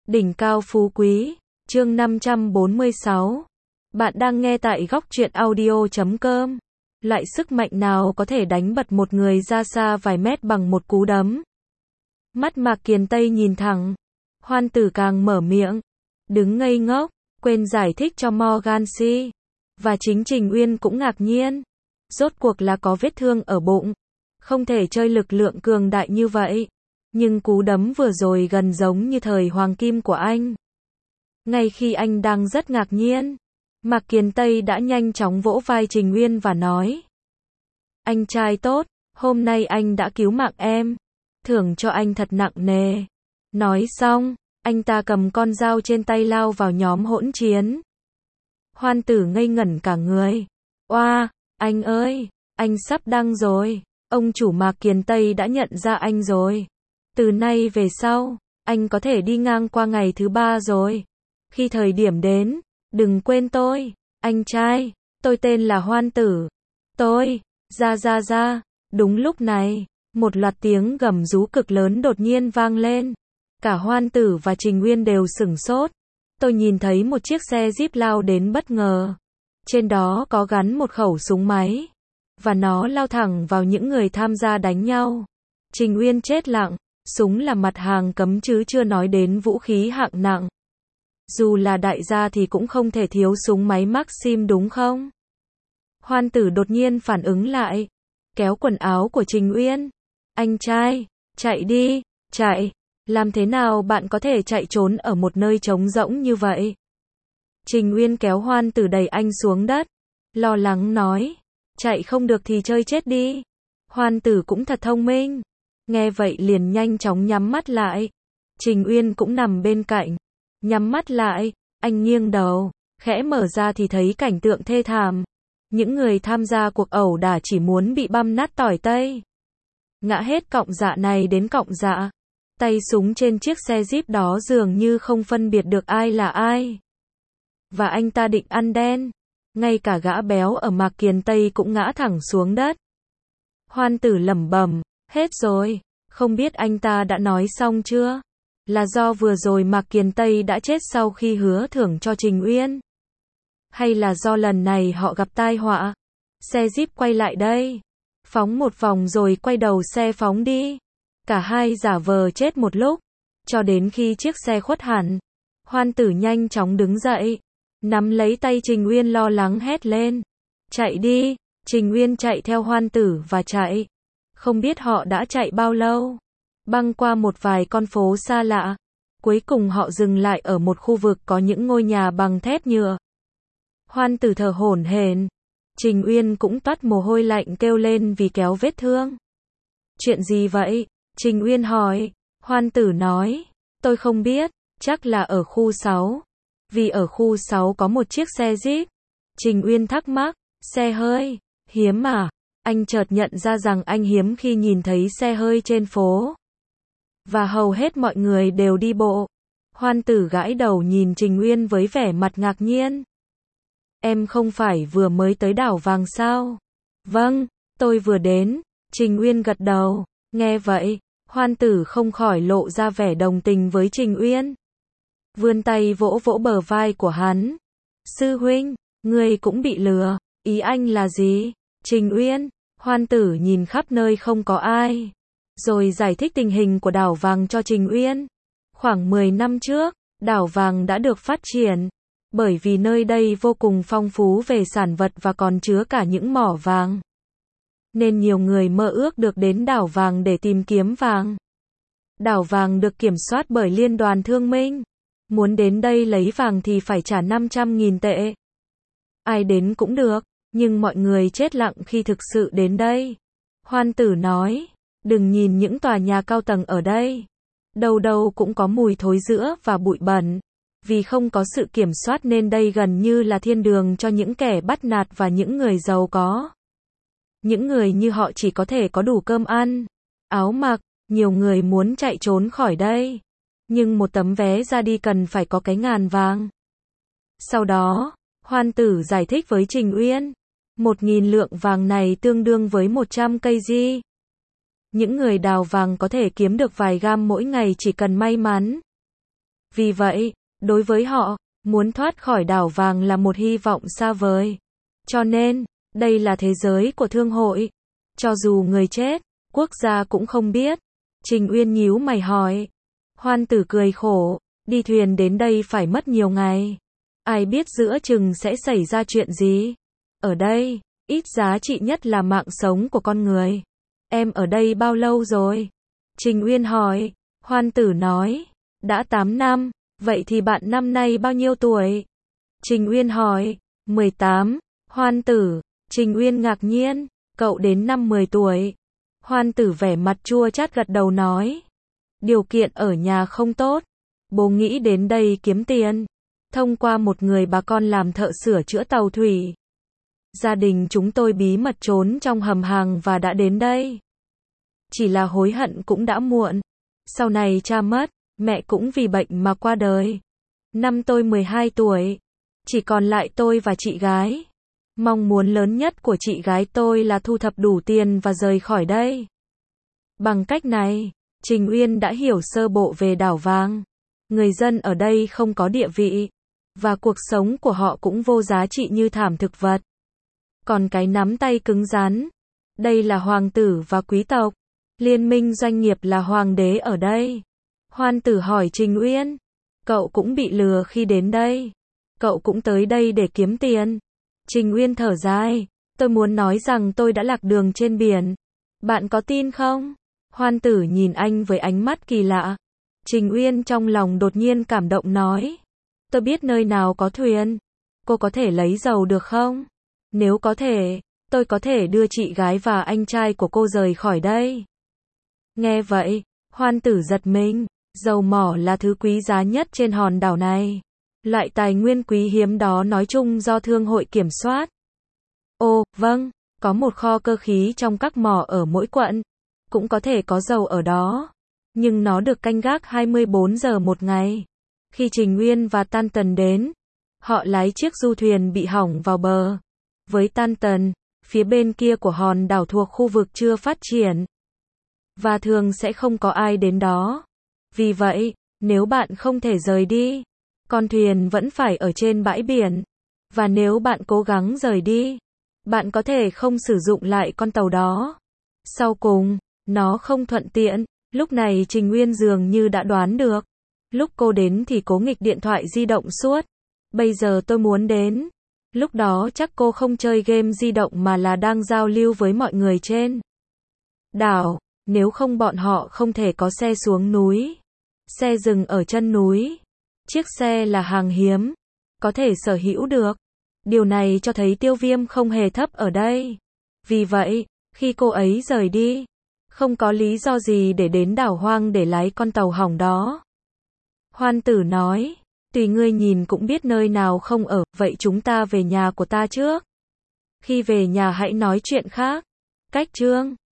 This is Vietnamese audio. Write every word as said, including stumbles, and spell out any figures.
Đỉnh cao phú quý, chương năm trăm bốn mươi sáu. Bạn đang nghe tại góc truyện audio chấm com. Loại sức mạnh nào có thể đánh bật một người ra xa vài mét bằng một cú đấm? Mắt Mạc Kiền Tây nhìn thẳng. Hoan Tử càng mở miệng. Đứng ngây ngốc, quên giải thích cho Morgan C. Và chính Trình Uyên cũng ngạc nhiên. Rốt cuộc là có vết thương ở bụng. Không thể chơi lực lượng cường đại như vậy. Nhưng cú đấm vừa rồi gần giống như thời hoàng kim của anh. Ngay khi anh đang rất ngạc nhiên, Mạc Kiền Tây đã nhanh chóng vỗ vai Trình Uyên và nói: Anh trai tốt, hôm nay anh đã cứu mạng em. Thưởng cho anh thật nặng nề. Nói xong, anh ta cầm con dao trên tay lao vào nhóm hỗn chiến. Hoan Tử ngây ngẩn cả người. Oa, anh ơi, anh sắp đăng rồi. Ông chủ Mạc Kiền Tây đã nhận ra anh rồi. Từ nay về sau, anh có thể đi ngang qua ngày thứ ba rồi. Khi thời điểm đến, đừng quên tôi. Anh trai, tôi tên là Hoan Tử. Tôi, ra ra ra. Đúng lúc này, một loạt tiếng gầm rú cực lớn đột nhiên vang lên. Cả Hoan Tử và Trình Uyên đều sửng sốt. Tôi nhìn thấy một chiếc xe Jeep lao đến bất ngờ. Trên đó có gắn một khẩu súng máy. Và nó lao thẳng vào những người tham gia đánh nhau. Trình Uyên chết lặng. Súng là mặt hàng cấm chứ chưa nói đến vũ khí hạng nặng. Dù là đại gia thì cũng không thể thiếu súng máy Maxim đúng không? Hoan Tử đột nhiên phản ứng lại. Kéo quần áo của Trình Uyên. Anh trai, chạy đi, chạy. Làm thế nào bạn có thể chạy trốn ở một nơi trống rỗng như vậy? Trình Uyên kéo Hoan Tử đẩy anh xuống đất. Lo lắng nói. Chạy không được thì chơi chết đi. Hoan Tử cũng thật thông minh. Nghe vậy liền nhanh chóng nhắm mắt lại. Trình Uyên cũng nằm bên cạnh. Nhắm mắt lại, anh nghiêng đầu, khẽ mở ra thì thấy cảnh tượng thê thảm. Những người tham gia cuộc ẩu đả chỉ muốn bị băm nát tỏi tây. Ngã hết cọng dạ này đến cọng dạ. Tay súng trên chiếc xe Jeep đó dường như không phân biệt được ai là ai. Và anh ta định ăn đen. Ngay cả gã béo ở Mạc Kiền Tây cũng ngã thẳng xuống đất. Hoan Tử lẩm bẩm. Hết rồi, không biết anh ta đã nói xong chưa? Là do vừa rồi Mạc Kiền Tây đã chết sau khi hứa thưởng cho Trình Uyên? Hay là do lần này họ gặp tai họa? Xe Jeep quay lại đây. Phóng một vòng rồi quay đầu xe phóng đi. Cả hai giả vờ chết một lúc. Cho đến khi chiếc xe khuất hẳn. Hoan Tử nhanh chóng đứng dậy. Nắm lấy tay Trình Uyên lo lắng hét lên. Chạy đi. Trình Uyên chạy theo Hoan Tử và chạy. Không biết họ đã chạy bao lâu. Băng qua một vài con phố xa lạ. Cuối cùng họ dừng lại ở một khu vực có những ngôi nhà bằng thép nhựa. Hoan Tử thở hổn hển. Trình Uyên cũng toát mồ hôi lạnh kêu lên vì kéo vết thương. Chuyện gì vậy? Trình Uyên hỏi. Hoan Tử nói. Tôi không biết, chắc là ở khu sáu. Vì ở khu sáu có một chiếc xe Jeep. Trình Uyên thắc mắc. Xe hơi? Hiếm à? Anh chợt nhận ra rằng anh hiếm khi nhìn thấy xe hơi trên phố. Và hầu hết mọi người đều đi bộ. Hoan Tử gãi đầu nhìn Trình Uyên với vẻ mặt ngạc nhiên. Em không phải vừa mới tới đảo vàng sao? Vâng, tôi vừa đến. Trình Uyên gật đầu. Nghe vậy, Hoan Tử không khỏi lộ ra vẻ đồng tình với Trình Uyên. Vươn tay vỗ vỗ bờ vai của hắn. Sư huynh, ngươi cũng bị lừa. Ý anh là gì? Trình Uyên. Hoan Tử nhìn khắp nơi không có ai. Rồi giải thích tình hình của đảo vàng cho Trình Uyên. Khoảng mười năm trước, đảo vàng đã được phát triển. Bởi vì nơi đây vô cùng phong phú về sản vật và còn chứa cả những mỏ vàng. Nên nhiều người mơ ước được đến đảo vàng để tìm kiếm vàng. Đảo vàng được kiểm soát bởi Liên đoàn Thương minh. Muốn đến đây lấy vàng thì phải trả năm trăm nghìn tệ. Ai đến cũng được. Nhưng mọi người chết lặng khi thực sự đến đây. Hoan Tử nói. Đừng nhìn những tòa nhà cao tầng ở đây. Đâu đâu cũng có mùi thối rữa và bụi bẩn. Vì không có sự kiểm soát nên đây gần như là thiên đường cho những kẻ bắt nạt và những người giàu có. Những người như họ chỉ có thể có đủ cơm ăn, áo mặc. Nhiều người muốn chạy trốn khỏi đây. Nhưng một tấm vé ra đi cần phải có cái ngàn vàng. Sau đó, Hoan Tử giải thích với Trình Uyên. Một nghìn lượng vàng này tương đương với một trăm cây di. Những người đào vàng có thể kiếm được vài gam mỗi ngày chỉ cần may mắn. Vì vậy, đối với họ, muốn thoát khỏi đảo vàng là một hy vọng xa vời. Cho nên, đây là thế giới của thương hội. Cho dù người chết, quốc gia cũng không biết. Trình Uyên nhíu mày hỏi. Hoan Tử cười khổ, đi thuyền đến đây phải mất nhiều ngày. Ai biết giữa chừng sẽ xảy ra chuyện gì. Ở đây, ít giá trị nhất là mạng sống của con người. Em ở đây bao lâu rồi? Trình Uyên hỏi. Hoan Tử nói. Đã tám năm, vậy thì bạn năm nay bao nhiêu tuổi? Trình Uyên hỏi. mười tám. Hoan Tử. Trình Uyên ngạc nhiên. Cậu đến năm mười tuổi. Hoan Tử vẻ mặt chua chát gật đầu nói. Điều kiện ở nhà không tốt. Bố nghĩ đến đây kiếm tiền. Thông qua một người bà con làm thợ sửa chữa tàu thủy. Gia đình chúng tôi bí mật trốn trong hầm hàng và đã đến đây. Chỉ là hối hận cũng đã muộn. Sau này cha mất, mẹ cũng vì bệnh mà qua đời. Năm tôi mười hai tuổi. Chỉ còn lại tôi và chị gái. Mong muốn lớn nhất của chị gái tôi là thu thập đủ tiền và rời khỏi đây. Bằng cách này, Trình Uyên đã hiểu sơ bộ về đảo vàng. Người dân ở đây không có địa vị. Và cuộc sống của họ cũng vô giá trị như thảm thực vật. Còn cái nắm tay cứng rắn. Đây là hoàng tử và quý tộc. Liên minh doanh nghiệp là hoàng đế ở đây. Hoan Tử hỏi Trình Uyên. Cậu cũng bị lừa khi đến đây. Cậu cũng tới đây để kiếm tiền. Trình Uyên thở dài. Tôi muốn nói rằng tôi đã lạc đường trên biển. Bạn có tin không? Hoan Tử nhìn anh với ánh mắt kỳ lạ. Trình Uyên trong lòng đột nhiên cảm động nói. Tôi biết nơi nào có thuyền. Cô có thể lấy dầu được không? Nếu có thể, tôi có thể đưa chị gái và anh trai của cô rời khỏi đây. Nghe vậy, Hoan Tử giật mình. Dầu mỏ là thứ quý giá nhất trên hòn đảo này. Loại tài nguyên quý hiếm đó nói chung do thương hội kiểm soát. Ồ, vâng, có một kho cơ khí trong các mỏ ở mỗi quận. Cũng có thể có dầu ở đó. Nhưng nó được canh gác hai mươi bốn giờ một ngày. Khi Trình Uyên và Tanton đến, họ lái chiếc du thuyền bị hỏng vào bờ. Với Tanton, phía bên kia của hòn đảo thuộc khu vực chưa phát triển. Và thường sẽ không có ai đến đó. Vì vậy, nếu bạn không thể rời đi, con thuyền vẫn phải ở trên bãi biển. Và nếu bạn cố gắng rời đi, bạn có thể không sử dụng lại con tàu đó. Sau cùng, nó không thuận tiện. Lúc này Trình Uyên dường như đã đoán được. Lúc cô đến thì cố nghịch điện thoại di động suốt. Bây giờ tôi muốn đến. Lúc đó chắc cô không chơi game di động mà là đang giao lưu với mọi người trên đảo. Nếu không bọn họ không thể có xe xuống núi. Xe dừng ở chân núi. Chiếc xe là hàng hiếm. Có thể sở hữu được. Điều này cho thấy tiêu viêm không hề thấp ở đây. Vì vậy, khi cô ấy rời đi, không có lý do gì để đến đảo hoang để lái con tàu hỏng đó. Hoan Tử nói, tùy ngươi nhìn cũng biết nơi nào không ở, vậy chúng ta về nhà của ta trước. Khi về nhà hãy nói chuyện khác. Cách chương